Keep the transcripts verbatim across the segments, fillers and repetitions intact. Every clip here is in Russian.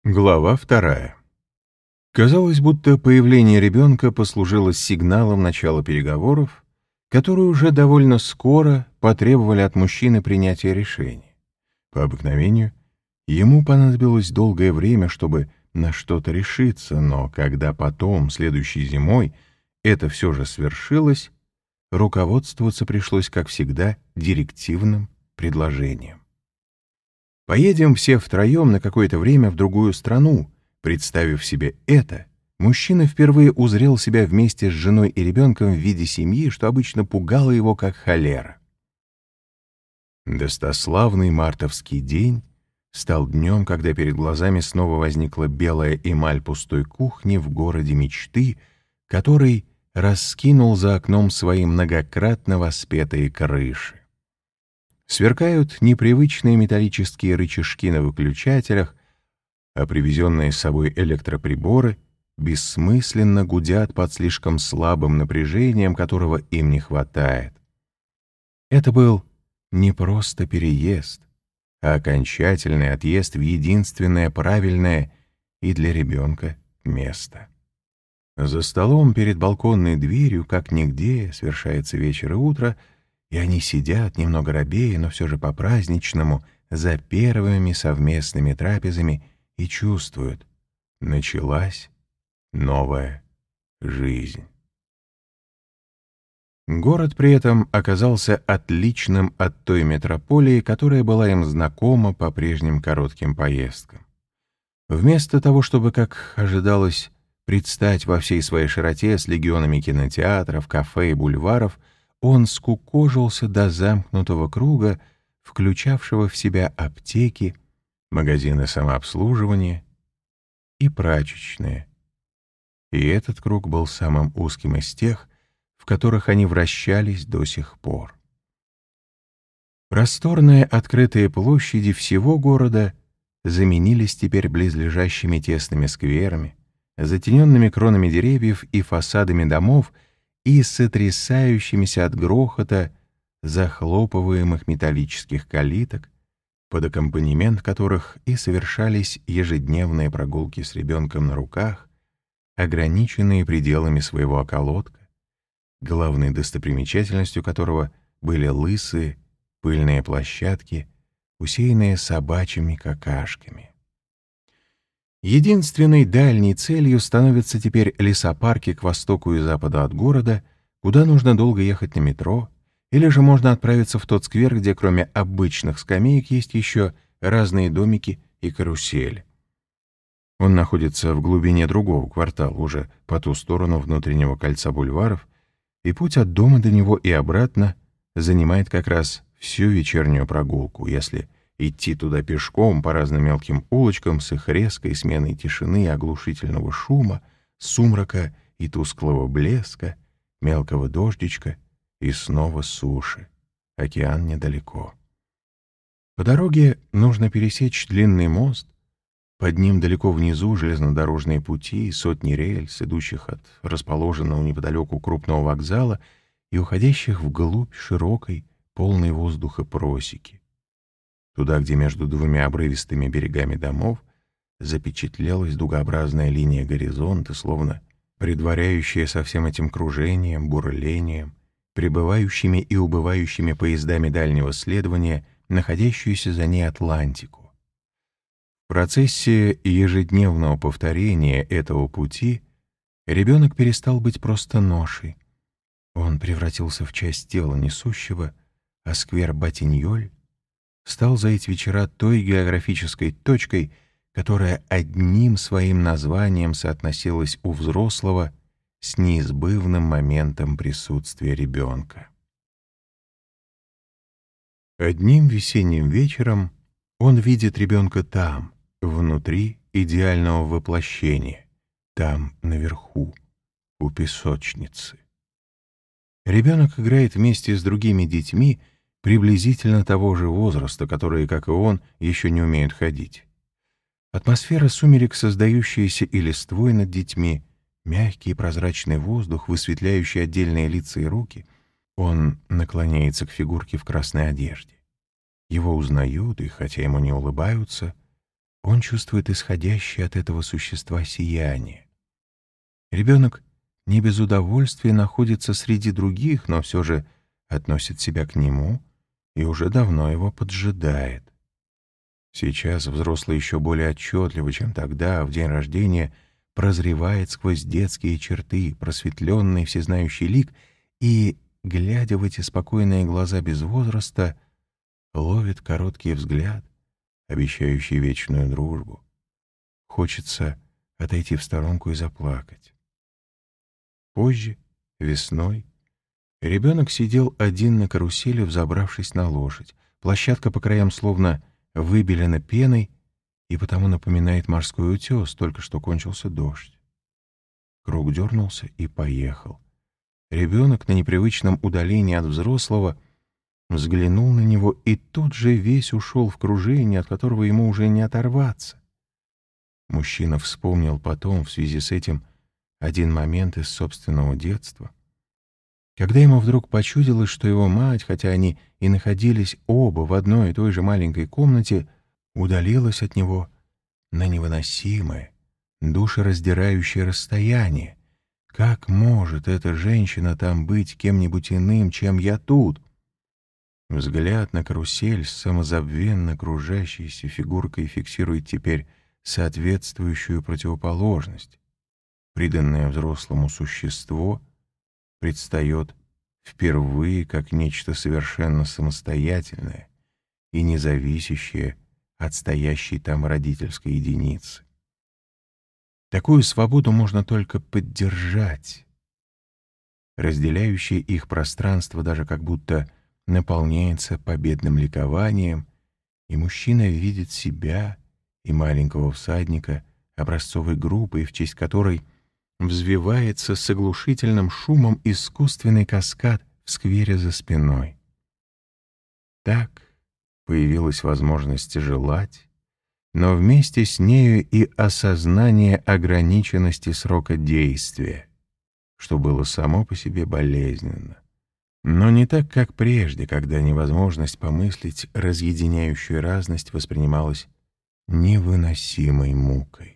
Глава вторая. Казалось, будто появление ребенка послужило сигналом начала переговоров, которые уже довольно скоро потребовали от мужчины принятия решения. По обыкновению, ему понадобилось долгое время, чтобы на что-то решиться, но когда потом, следующей зимой, это все же свершилось, руководствоваться пришлось, как всегда, директивным предложением. Поедем все втроем на какое-то время в другую страну. Представив себе это, мужчина впервые узрел себя вместе с женой и ребенком в виде семьи, что обычно пугало его как холера. Достославный мартовский день стал днем, когда перед глазами снова возникла белая эмаль пустой кухни в городе мечты, который раскинул за окном свои многократно воспетые крыши. Сверкают непривычные металлические рычажки на выключателях, а привезенные с собой электроприборы бессмысленно гудят под слишком слабым напряжением, которого им не хватает. Это был не просто переезд, а окончательный отъезд в единственное правильное и для ребенка место. За столом перед балконной дверью, как нигде, свершается вечер и утро, и они сидят, немного робея, но все же по-праздничному, за первыми совместными трапезами и чувствуют — началась новая жизнь. Город при этом оказался отличным от той метрополии, которая была им знакома по прежним коротким поездкам. Вместо того, чтобы, как ожидалось, предстать во всей своей широте с легионами кинотеатров, кафе и бульваров, он скукожился до замкнутого круга, включавшего в себя аптеки, магазины самообслуживания и прачечные. И этот круг был самым узким из тех, в которых они вращались до сих пор. Просторные открытые площади всего города заменились теперь близлежащими тесными скверами, затененными кронами деревьев и фасадами домов, и сотрясающимися от грохота захлопываемых металлических калиток, под аккомпанемент которых и совершались ежедневные прогулки с ребенком на руках, ограниченные пределами своего околотка, главной достопримечательностью которого были лысые, пыльные площадки, усеянные собачьими какашками. Единственной дальней целью становятся теперь лесопарки к востоку и западу от города, куда нужно долго ехать на метро, или же можно отправиться в тот сквер, где кроме обычных скамеек есть еще разные домики и карусели. Он находится в глубине другого квартала, уже по ту сторону внутреннего кольца бульваров, и путь от дома до него и обратно занимает как раз всю вечернюю прогулку, если идти туда пешком по разным мелким улочкам с их резкой сменой тишины и оглушительного шума, сумрака и тусклого блеска, мелкого дождичка и снова суши. Океан недалеко. По дороге нужно пересечь длинный мост, под ним далеко внизу железнодорожные пути и сотни рельс, идущих от расположенного неподалеку крупного вокзала и уходящих вглубь широкой, полной воздуха просеки. Туда, где между двумя обрывистыми берегами домов запечатлелась дугообразная линия горизонта, словно предваряющая со всем этим кружением, бурлением, прибывающими и убывающими поездами дальнего следования, находящуюся за ней Атлантику. В процессе ежедневного повторения этого пути ребенок перестал быть просто ношей. Он превратился в часть тела несущего, а сквер Батиньоль стал за эти вечера той географической точкой, которая одним своим названием соотносилась у взрослого с неизбывным моментом присутствия ребенка. Одним весенним вечером он видит ребенка там, внутри идеального воплощения, там, наверху, у песочницы. Ребенок играет вместе с другими детьми приблизительно того же возраста, которые, как и он, еще не умеют ходить. Атмосфера сумерек, создающаяся и листвой над детьми, мягкий и прозрачный воздух, высветляющий отдельные лица и руки. Он наклоняется к фигурке в красной одежде. Его узнают, и хотя ему не улыбаются, Он чувствует исходящее от этого существа сияние. Ребенок не без удовольствия находится среди других, но все же относит себя к нему и уже давно его поджидает. Сейчас взрослый еще более отчетливо, чем тогда, в день рождения, прозревает сквозь детские черты, просветленный всезнающий лик, и, глядя в эти спокойные глаза без возраста, ловит короткий взгляд, обещающий вечную дружбу. Хочется отойти в сторонку и заплакать. Позже, весной, ребенок сидел один на карусели, взобравшись на лошадь. Площадка по краям словно выбелена пеной и потому напоминает морской утес, только что кончился дождь. Круг дернулся и поехал. Ребенок на непривычном удалении от взрослого взглянул на него и тут же весь ушел в кружение, от которого ему уже не оторваться. Мужчина вспомнил потом в связи с этим один момент из собственного детства, когда ему вдруг почудилось, что его мать, хотя они и находились оба в одной и той же маленькой комнате, удалилась от него на невыносимое, душераздирающее расстояние. Как может эта женщина там быть кем-нибудь иным, чем я тут? Взгляд на карусель с самозабвенно кружащейся фигуркой фиксирует теперь соответствующую противоположность. Приданное взрослому существо предстает впервые как нечто совершенно самостоятельное и независящее от стоящей там родительской единицы. Такую свободу можно только поддержать. Разделяющее их пространство даже как будто наполняется победным ликованием, и мужчина видит себя и маленького всадника образцовой группы, в честь которой взвивается с оглушительным шумом искусственный каскад в сквере за спиной. Так появилась возможность желать, но вместе с нею и осознание ограниченности срока действия, что было само по себе болезненно. Но не так, как прежде, когда невозможность помыслить разъединяющую разность воспринималась невыносимой мукой.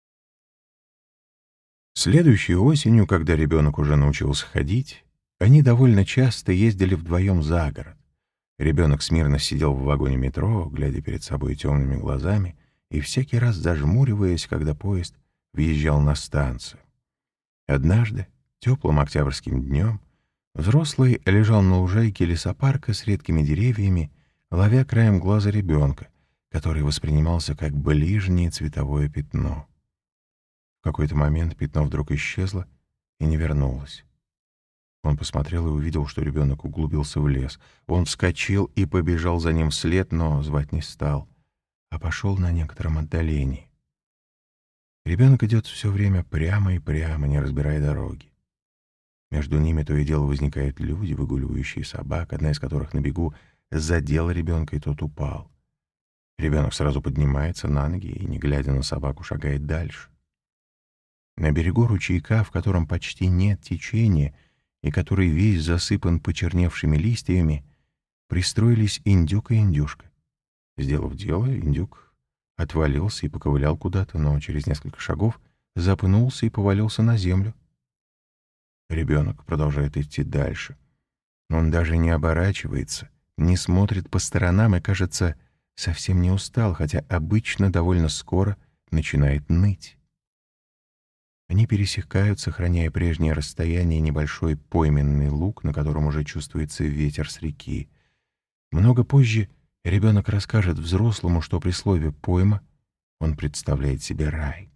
Следующей осенью, когда ребенок уже научился ходить, они довольно часто ездили вдвоем за город. Ребенок смирно сидел в вагоне метро, глядя перед собой темными глазами и всякий раз зажмуриваясь, когда поезд въезжал на станцию. Однажды, теплым октябрьским днем, взрослый лежал на лужайке лесопарка с редкими деревьями, ловя краем глаза ребенка, который воспринимался как ближнее цветовое пятно. В какой-то момент пятно вдруг исчезло и не вернулось. Он посмотрел и увидел, что ребенок углубился в лес. Он вскочил и побежал за ним вслед, но звать не стал, а пошел на некотором отдалении. Ребенок идет все время прямо и прямо, не разбирая дороги. Между ними то и дело возникают люди, выгуливающие собак, одна из которых на бегу задела ребенка, и тот упал. Ребенок сразу поднимается на ноги и, не глядя на собаку, шагает дальше. На берегу ручейка, в котором почти нет течения и который весь засыпан почерневшими листьями, пристроились индюк и индюшка. Сделав дело, индюк отвалился и поковылял куда-то, но через несколько шагов запнулся и повалился на землю. Ребенок продолжает идти дальше. Он даже не оборачивается, не смотрит по сторонам и, кажется, совсем не устал, хотя обычно довольно скоро начинает ныть. Они пересекают, сохраняя прежнее расстояние, небольшой пойменный луг, на котором уже чувствуется ветер с реки. Много позже ребенок расскажет взрослому, что при слове «пойма» он представляет себе рай.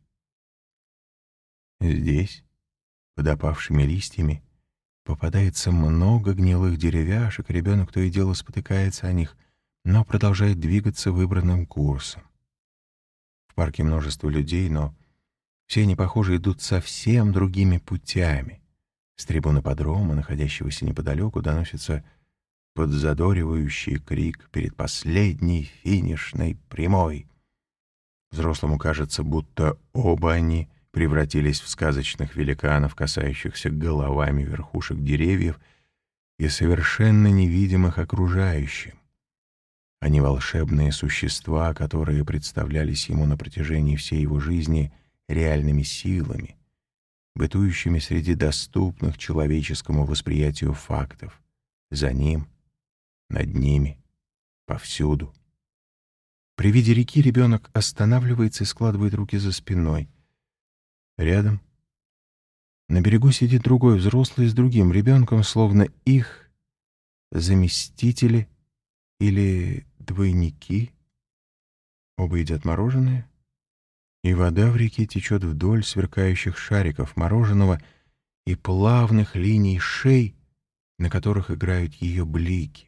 Здесь, под опавшими листьями, попадается много гнилых деревяшек, ребенок то и дело спотыкается о них, но продолжает двигаться выбранным курсом. В парке множество людей, но все они, похоже, идут совсем другими путями. С трибуны подрома, находящегося неподалеку, доносится подзадоривающий крик перед последней финишной прямой. Взрослому кажется, будто оба они превратились в сказочных великанов, касающихся головами верхушек деревьев и совершенно невидимых окружающим. Они волшебные существа, которые представлялись ему на протяжении всей его жизни реальными силами, бытующими среди доступных человеческому восприятию фактов, за ним, над ними, повсюду. При виде реки ребенок останавливается и складывает руки за спиной. Рядом, на берегу, сидит другой взрослый с другим ребенком, словно их заместители или двойники. Оба едят мороженое, и вода в реке течет вдоль сверкающих шариков мороженого и плавных линий шей, на которых играют ее блики.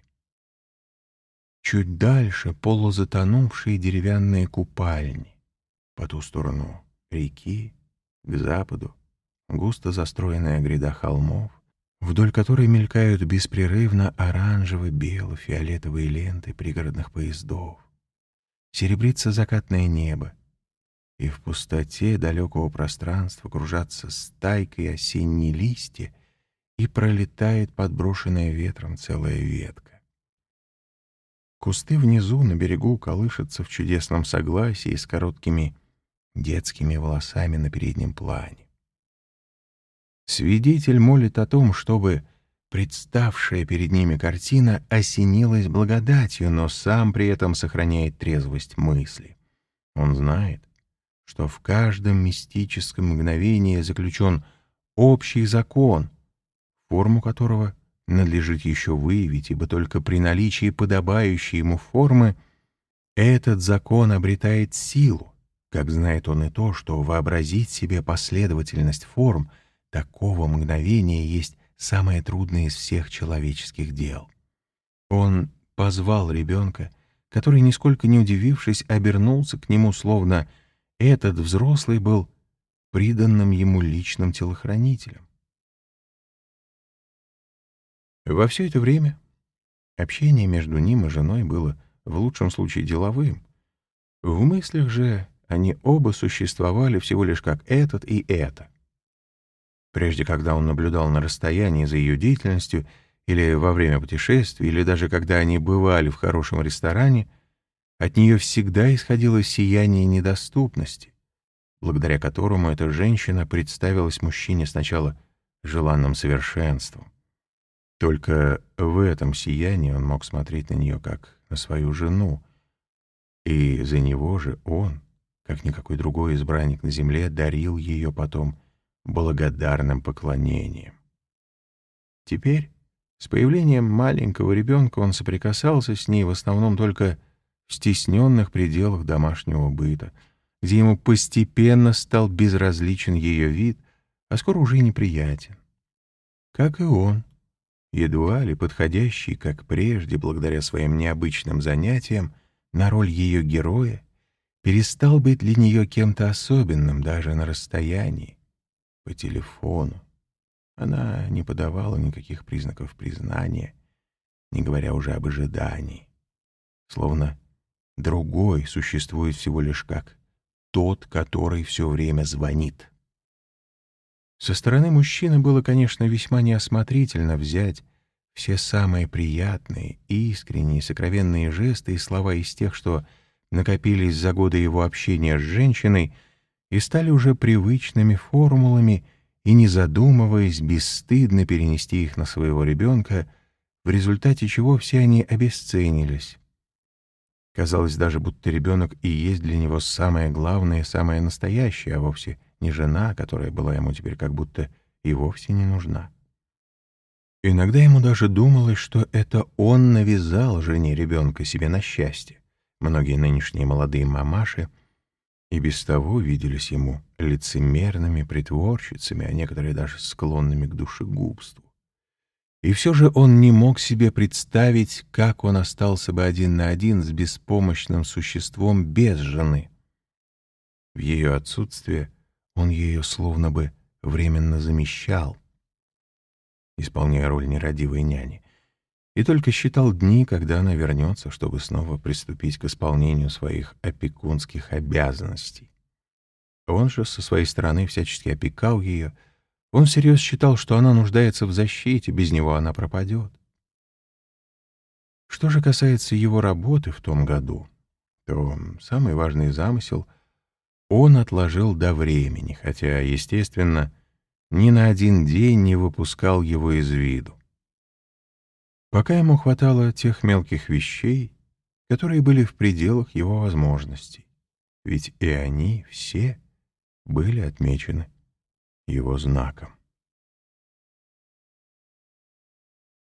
Чуть дальше полузатонувшие деревянные купальни. По ту сторону реки, к западу, густо застроенная гряда холмов, вдоль которой мелькают беспрерывно оранжево-бело-фиолетовые ленты пригородных поездов. Серебрится закатное небо, и в пустоте далекого пространства кружатся стайкой осенние листья, и пролетает подброшенная ветром целая ветка. Кусты внизу, на берегу, колышутся в чудесном согласии с короткими детскими волосами на переднем плане. Свидетель молит о том, чтобы представшая перед ними картина осенилась благодатью, но сам при этом сохраняет трезвость мысли. Он знает, что в каждом мистическом мгновении заключен общий закон, форму которого надлежит еще выявить, ибо только при наличии подобающей ему формы этот закон обретает силу, как знает он и то, что вообразить себе последовательность форм такого мгновения есть самое трудное из всех человеческих дел. Он позвал ребенка, который, нисколько не удивившись, обернулся к нему, словно этот взрослый был приданным ему личным телохранителем. Во все это время общение между ним и женой было в лучшем случае деловым. В мыслях же они оба существовали всего лишь как этот и это. Прежде, когда он наблюдал на расстоянии за ее деятельностью, или во время путешествий, или даже когда они бывали в хорошем ресторане, от нее всегда исходило сияние недоступности, благодаря которому эта женщина представилась мужчине сначала желанным совершенством. Только в этом сиянии он мог смотреть на нее как на свою жену, и за него же он, как никакой другой избранник на земле, дарил ее потом благодарным поклонением. Теперь, с появлением маленького ребенка, он соприкасался с ней в основном только в стесненных пределах домашнего быта, где ему постепенно стал безразличен ее вид, а скоро уже и неприятен. Как и он, едва ли подходящий, как прежде, благодаря своим необычным занятиям, на роль ее героя, перестал быть для нее кем-то особенным даже на расстоянии, по телефону. Она не подавала никаких признаков признания, не говоря уже об ожидании. Словно другой существует всего лишь как тот, который все время звонит. Со стороны мужчины было, конечно, весьма неосмотрительно взять все самые приятные, искренние, сокровенные жесты и слова из тех, что накопились за годы его общения с женщиной и стали уже привычными формулами, и, не задумываясь, бесстыдно перенести их на своего ребенка, в результате чего все они обесценились. Казалось даже, будто ребенок и есть для него самое главное, самое настоящее, а вовсе не жена, которая была ему теперь как будто и вовсе не нужна. Иногда ему даже думалось, что это он навязал жене ребенка себе на счастье. Многие нынешние молодые мамаши и без того виделись ему лицемерными притворщицами, а некоторые даже склонными к душегубству. И все же он не мог себе представить, как он остался бы один на один с беспомощным существом без жены. В ее отсутствие он ее словно бы временно замещал, исполняя роль нерадивой няни, и только считал дни, когда она вернется, чтобы снова приступить к исполнению своих опекунских обязанностей. Он же со своей стороны всячески опекал ее. Он всерьез считал, что она нуждается в защите, без него она пропадет. Что же касается его работы в том году, то самый важный замысел он отложил до времени, хотя, естественно, ни на один день не выпускал его из виду. Пока ему хватало тех мелких вещей, которые были в пределах его возможностей, ведь и они все были отмечены его знаком.